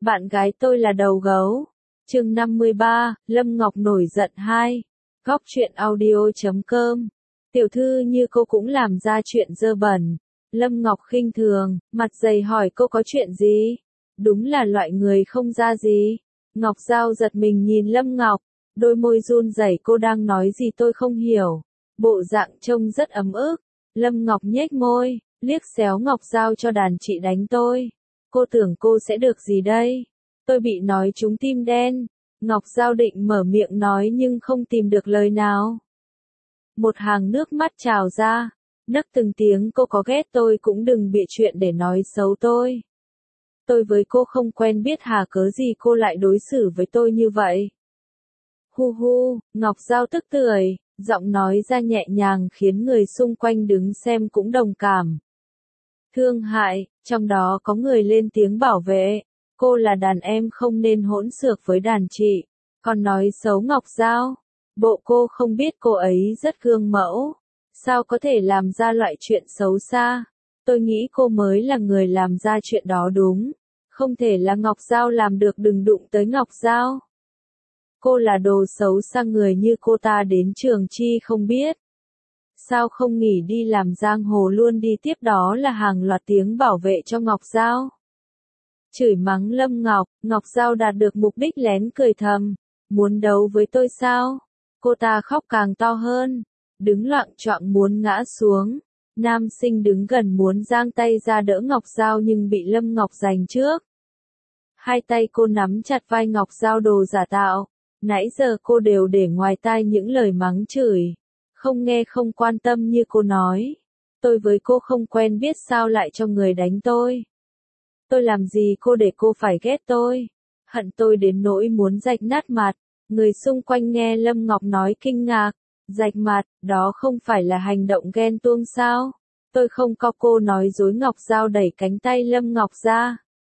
Bạn gái tôi là đầu gấu. Chương 53, Lâm Ngọc nổi giận 2. Góc truyện audio.com. Tiểu thư như cô cũng làm ra chuyện dơ bẩn. Lâm Ngọc khinh thường, mặt dày hỏi cô có chuyện gì? Đúng là loại người không ra gì. Ngọc Giao giật mình nhìn Lâm Ngọc, đôi môi run rẩy, cô đang nói gì tôi không hiểu. Bộ dạng trông rất ấm ức. Lâm Ngọc nhếch môi, liếc xéo Ngọc Giao cho đàn chị đánh tôi. Cô tưởng cô sẽ được gì đây? Tôi bị nói trúng tim đen. Ngọc Giao định mở miệng nói nhưng không tìm được lời nào. Một hàng nước mắt trào ra, nấc từng tiếng cô có ghét tôi cũng đừng bịa chuyện để nói xấu tôi. Tôi với cô không quen biết hà cớ gì cô lại đối xử với tôi như vậy. Hu hu, Ngọc Giao tức tưởi, giọng nói ra nhẹ nhàng khiến người xung quanh đứng xem cũng đồng cảm. Thương hại, trong đó có người lên tiếng bảo vệ. Cô là đàn em không nên hỗn xược với đàn chị. Còn nói xấu Ngọc Giao. Bộ cô không biết cô ấy rất gương mẫu. Sao có thể làm ra loại chuyện xấu xa? Tôi nghĩ cô mới là người làm ra chuyện đó đúng. Không thể là Ngọc Giao làm được, đừng đụng tới Ngọc Giao. Cô là đồ xấu xa, người như cô ta đến trường chi không biết. Sao không nghỉ đi làm giang hồ luôn đi, tiếp đó là hàng loạt tiếng bảo vệ cho Ngọc Giao. Chửi mắng Lâm Ngọc, Ngọc Giao đạt được mục đích lén cười thầm. Muốn đấu với tôi sao? Cô ta khóc càng to hơn, đứng loạng choạng muốn ngã xuống. Nam sinh đứng gần muốn giang tay ra đỡ Ngọc Giao nhưng bị Lâm Ngọc giành trước. Hai tay cô nắm chặt vai Ngọc Giao, đồ giả tạo. Nãy giờ cô đều để ngoài tai những lời mắng chửi. Không nghe không quan tâm như cô nói. Tôi với cô không quen biết sao lại cho người đánh tôi. Tôi làm gì cô để cô phải ghét tôi? Hận tôi đến nỗi muốn rạch nát mặt. Người xung quanh nghe Lâm Ngọc nói kinh ngạc. Rạch mặt, đó không phải là hành động ghen tuông sao? Tôi không có, cô nói dối. Ngọc Giao đẩy cánh tay Lâm Ngọc ra.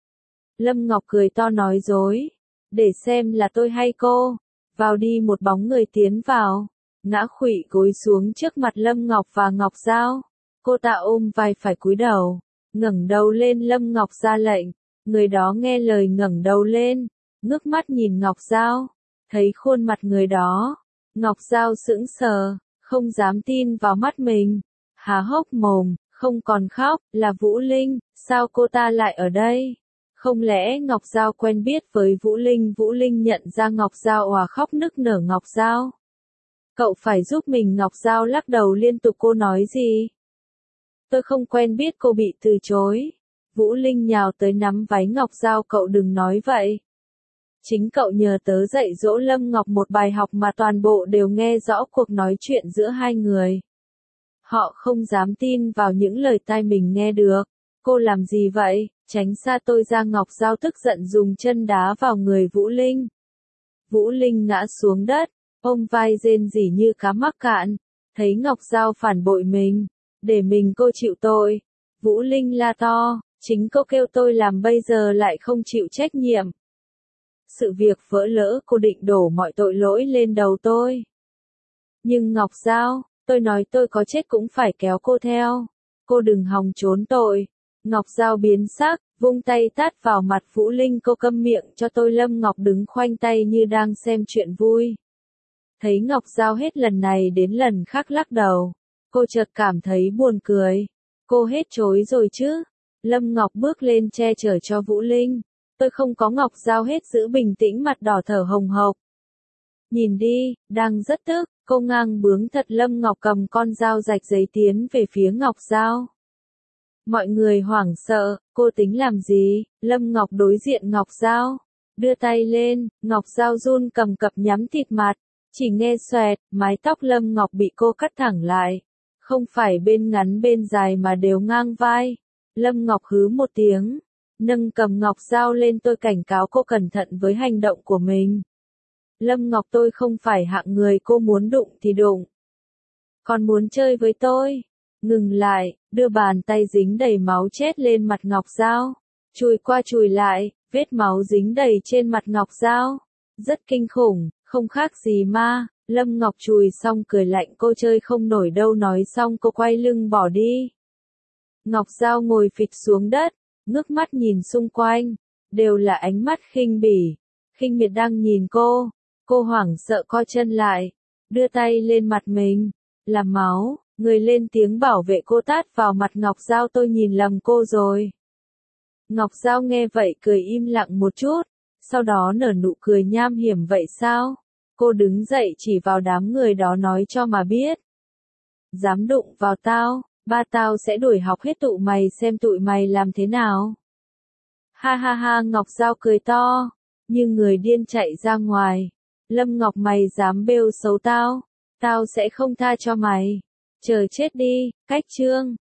Lâm Ngọc cười to nói dối. Để xem là tôi hay cô. Vào đi, một bóng người tiến vào. Ngã khuỵu gối xuống trước mặt Lâm Ngọc và Ngọc Giao. Cô ta ôm vai phải cúi đầu. Ngẩng đầu lên, Lâm Ngọc ra lệnh. Người đó nghe lời ngẩng đầu lên. Ngước mắt nhìn Ngọc Giao. Thấy khuôn mặt người đó. Ngọc Giao sững sờ, không dám tin vào mắt mình. Há hốc mồm, không còn khóc, là Vũ Linh, sao cô ta lại ở đây? Không lẽ Ngọc Giao quen biết với Vũ Linh? Vũ Linh nhận ra Ngọc Giao òa khóc nức nở. Ngọc Giao, cậu phải giúp mình. Ngọc Giao lắc đầu liên tục. Cô nói gì? Tôi không quen biết. Cô bị từ chối. Vũ Linh nhào tới nắm váy Ngọc Giao. Cậu đừng nói vậy. Chính cậu nhờ tớ dạy dỗ Lâm Ngọc một bài học mà toàn bộ đều nghe rõ cuộc nói chuyện giữa hai người. Họ không dám tin vào những lời tai mình nghe được. Cô làm gì vậy? Tránh xa tôi ra. Ngọc Giao tức giận dùng chân đá vào người Vũ Linh. Vũ Linh ngã xuống đất, ôm vai rên rỉ như cá mắc cạn. Thấy Ngọc Giao phản bội mình, để mình cô chịu tội. Vũ Linh la to, chính cô kêu tôi làm, bây giờ lại không chịu trách nhiệm. Sự việc vỡ lỡ, cô định đổ mọi tội lỗi lên đầu tôi. Nhưng Ngọc Giao, tôi nói tôi có chết cũng phải kéo cô theo. Cô đừng hòng trốn tội. Ngọc Giao biến sắc, vung tay tát vào mặt Vũ Linh. Cô câm miệng cho tôi. Lâm Ngọc đứng khoanh tay như đang xem chuyện vui. Thấy Ngọc Giao hết lần này đến lần khác lắc đầu. Cô chợt cảm thấy buồn cười. Cô hết trối rồi chứ? Lâm Ngọc bước lên che chở cho Vũ Linh. Tôi không có. Ngọc Giao hết giữ bình tĩnh, mặt đỏ thở hồng hộc. Nhìn đi, đang rất tức, cô ngang bướng thật. Lâm Ngọc cầm con dao rạch giấy tiến về phía Ngọc Giao. Mọi người hoảng sợ, cô tính làm gì? Lâm Ngọc đối diện Ngọc Giao. Đưa tay lên, Ngọc Giao run cầm cập nhắm thịt mặt. Chỉ nghe xoẹt, mái tóc Lâm Ngọc bị cô cắt thẳng lại. Không phải bên ngắn bên dài mà đều ngang vai. Lâm Ngọc hứ một tiếng. Nâng cầm Ngọc Giao lên. Tôi cảnh cáo cô cẩn thận với hành động của mình. Lâm Ngọc, tôi không phải hạng người cô muốn đụng thì đụng. Còn muốn chơi với tôi? Ngừng lại, đưa bàn tay dính đầy máu chết lên mặt Ngọc Giao. Chùi qua chùi lại, vết máu dính đầy trên mặt Ngọc Giao. Rất kinh khủng, không khác gì ma. Lâm Ngọc chùi xong cười lạnh, cô chơi không nổi đâu. Nói xong cô quay lưng bỏ đi. Ngọc Giao ngồi phịch xuống đất, ngước mắt nhìn xung quanh. đều là ánh mắt khinh bỉ. Khinh miệt đang nhìn cô hoảng sợ co chân lại, đưa tay lên mặt mình, làm máu, người lên tiếng bảo vệ cô tát vào mặt Ngọc Giao tôi nhìn lầm cô rồi. Ngọc Giao nghe vậy cười im lặng một chút, sau đó nở nụ cười nham hiểm vậy sao? Cô đứng dậy chỉ vào đám người đó nói cho mà biết. Dám đụng vào tao, ba tao sẽ đuổi học hết tụi mày xem tụi mày làm thế nào. Ha ha ha Ngọc Giao cười to, như người điên chạy ra ngoài. Lâm Ngọc mày dám bêu xấu tao, tao sẽ không tha cho mày. Chờ chết đi, cách chương.